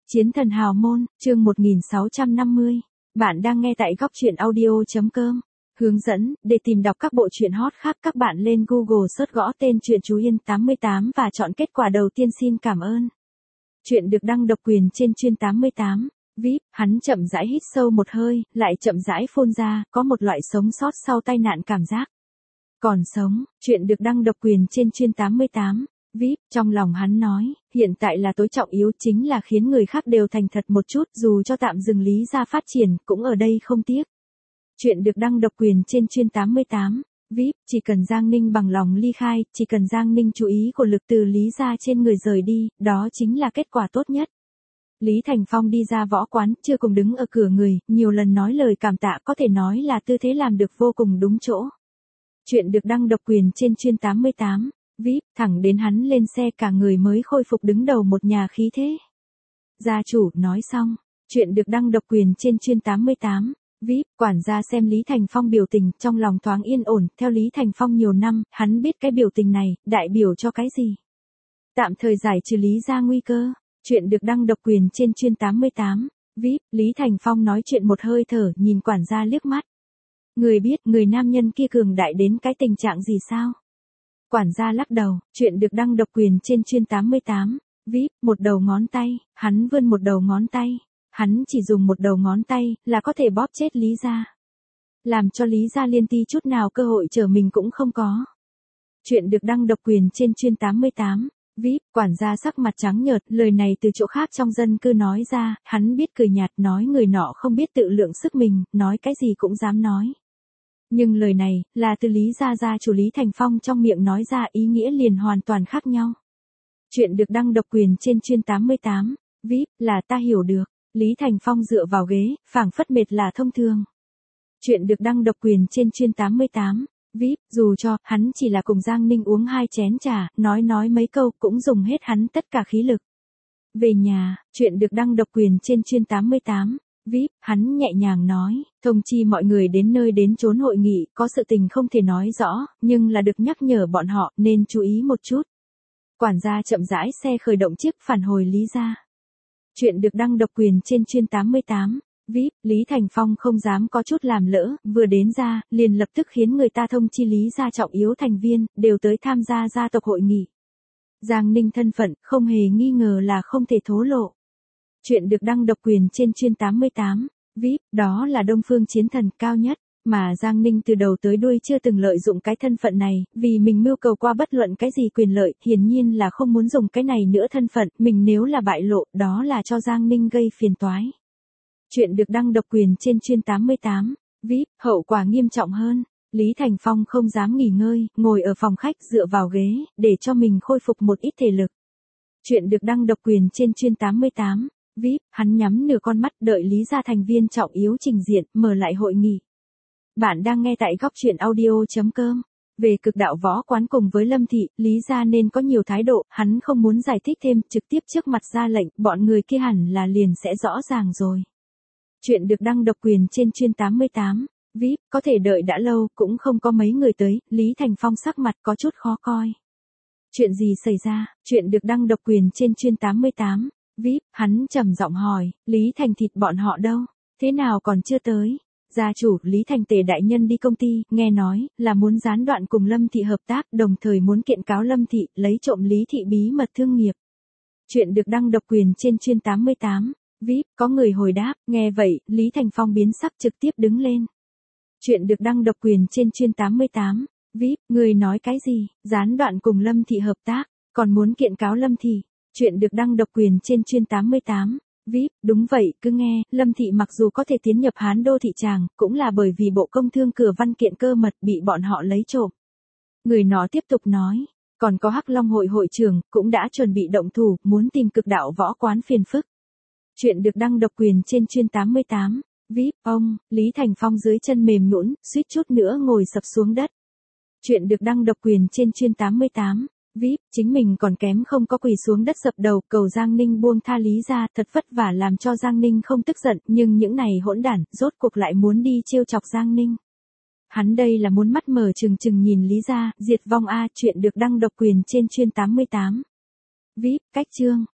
Chiến thần hào môn, chương 1650. Bạn đang nghe tại góc truyện audio.com. Hướng dẫn, để tìm đọc các bộ truyện hot khác các bạn lên Google search gõ tên truyện Chú Yên 88 và chọn kết quả đầu tiên. Xin cảm ơn. Chuyện được đăng độc quyền trên Chuyên 88. VIP, hắn chậm rãi hít sâu một hơi, lại chậm rãi phun ra, có một loại sống sót sau tai nạn cảm giác. Còn sống, chuyện được đăng độc quyền trên Chuyên 88. VIP, trong lòng hắn nói, hiện tại là tối trọng yếu chính là khiến người khác đều thành thật một chút, dù cho tạm dừng Lý gia phát triển, cũng ở đây không tiếc. Chuyện được đăng độc quyền trên Chuyên 88. VIP, chỉ cần Giang Ninh bằng lòng ly khai, chỉ cần Giang Ninh chú ý của lực từ Lý gia trên người rời đi, đó chính là kết quả tốt nhất. Lý Thành Phong đi ra võ quán, chưa cùng đứng ở cửa người, nhiều lần nói lời cảm tạ, có thể nói là tư thế làm được vô cùng đúng chỗ. Chuyện được đăng độc quyền trên Chuyên 88. VIP, thẳng đến hắn lên xe cả người mới khôi phục đứng đầu một nhà khí thế. Gia chủ, nói xong. Chuyện được đăng độc quyền trên Chuyên 88. VIP, quản gia xem Lý Thành Phong biểu tình, trong lòng thoáng yên ổn, theo Lý Thành Phong nhiều năm, hắn biết cái biểu tình này, đại biểu cho cái gì. Tạm thời giải trừ Lý gia nguy cơ. Chuyện được đăng độc quyền trên Chuyên 88. VIP, Lý Thành Phong nói chuyện một hơi thở, nhìn quản gia liếc mắt. Người biết, người nam nhân kia cường đại đến cái tình trạng gì sao? Quản gia lắc đầu, chuyện được đăng độc quyền trên Chuyên 88. VIP, một đầu ngón tay, hắn vươn một đầu ngón tay. Hắn chỉ dùng một đầu ngón tay, là có thể bóp chết Lý gia. Làm cho Lý gia liên ti chút nào cơ hội trở mình cũng không có. Chuyện được đăng độc quyền trên Chuyên 88. VIP, quản gia sắc mặt trắng nhợt, lời này từ chỗ khác trong dân cư nói ra, hắn biết cười nhạt, nói người nọ không biết tự lượng sức mình, nói cái gì cũng dám nói. Nhưng lời này, là từ Lý gia gia chủ Lý Thành Phong trong miệng nói ra, ý nghĩa liền hoàn toàn khác nhau. Chuyện được đăng độc quyền trên Chuyên 88. VIP, là ta hiểu được. Lý Thành Phong dựa vào ghế, phảng phất mệt là thông thường. Chuyện được đăng độc quyền trên Chuyên 88. VIP, dù cho, hắn chỉ là cùng Giang Ninh uống 2 chén trà, nói mấy câu, cũng dùng hết hắn tất cả khí lực. Về nhà, chuyện được đăng độc quyền trên Chuyên 88. VIP, hắn nhẹ nhàng nói, thông chi mọi người đến nơi đến chốn hội nghị, có sự tình không thể nói rõ, nhưng là được nhắc nhở bọn họ, nên chú ý một chút. Quản gia chậm rãi xe khởi động chiếc phản hồi Lý gia. Chuyện được đăng độc quyền trên Chuyên 88. VIP, Lý Thành Phong không dám có chút làm lỡ, vừa đến ra, liền lập tức khiến người ta thông chi Lý gia trọng yếu thành viên, đều tới tham gia gia tộc hội nghị. Giang Ninh thân phận, không hề nghi ngờ là không thể thố lộ. Chuyện được đăng độc quyền trên Chuyên 88. VIP, đó là Đông Phương chiến thần cao nhất, mà Giang Ninh từ đầu tới đuôi chưa từng lợi dụng cái thân phận này, vì mình mưu cầu qua bất luận cái gì quyền lợi, hiển nhiên là không muốn dùng cái này nữa thân phận, mình nếu là bại lộ, đó là cho Giang Ninh gây phiền toái. Chuyện được đăng độc quyền trên Chuyên 88. VIP, hậu quả nghiêm trọng hơn. Lý Thành Phong không dám nghỉ ngơi, ngồi ở phòng khách dựa vào ghế, để cho mình khôi phục một ít thể lực. Chuyện được đăng độc quyền trên Chuyên 88. VIP, hắn nhắm nửa con mắt đợi Lý gia thành viên trọng yếu trình diện, mở lại hội nghị. Bạn đang nghe tại góc truyện audio.com. Về cực đạo võ quán cùng với Lâm Thị, Lý gia nên có nhiều thái độ, hắn không muốn giải thích thêm, trực tiếp trước mặt ra lệnh, bọn người kia hẳn là liền sẽ rõ ràng rồi. Chuyện được đăng độc quyền trên Chuyên 88. VIP, có thể đợi đã lâu, cũng không có mấy người tới, Lý Thành Phong sắc mặt có chút khó coi. Chuyện gì xảy ra? Chuyện được đăng độc quyền trên Chuyên 88. VIP, hắn trầm giọng hỏi, Lý Thành Thịt bọn họ đâu? Thế nào còn chưa tới? Gia chủ, Lý Thành Tề đại nhân đi công ty, nghe nói, là muốn gián đoạn cùng Lâm Thị hợp tác, đồng thời muốn kiện cáo Lâm Thị, lấy trộm Lý Thị bí mật thương nghiệp. Chuyện được đăng độc quyền trên Chuyên 88. VIP, có người hồi đáp, nghe vậy, Lý Thành Phong biến sắc trực tiếp đứng lên. Chuyện được đăng độc quyền trên Chuyên 88. VIP, người nói cái gì? Gián đoạn cùng Lâm Thị hợp tác, còn muốn kiện cáo Lâm Thị. Chuyện được đăng độc quyền trên Chuyên 88. VIP, đúng vậy, cứ nghe, Lâm Thị mặc dù có thể tiến nhập Hán Đô thị tràng, cũng là bởi vì Bộ Công Thương cửa văn kiện cơ mật bị bọn họ lấy trộm. Người nó tiếp tục nói, còn có Hắc Long hội hội trưởng, cũng đã chuẩn bị động thủ, muốn tìm cực đạo võ quán phiền phức. Chuyện được đăng độc quyền trên Chuyên 88. VIP, ông, Lý Thành Phong dưới chân mềm nhũn, suýt chút nữa ngồi sập xuống đất. Chuyện được đăng độc quyền trên Chuyên 88. VIP, chính mình còn kém không có quỳ xuống đất dập đầu, cầu Giang Ninh buông tha Lý gia, thật vất vả làm cho Giang Ninh không tức giận, nhưng những này hỗn đản, rốt cuộc lại muốn đi trêu chọc Giang Ninh. Hắn đây là muốn mắt mở trừng trừng nhìn Lý gia, diệt vong a. Chuyện được đăng độc quyền trên Chuyên 88. VIP, cách chương.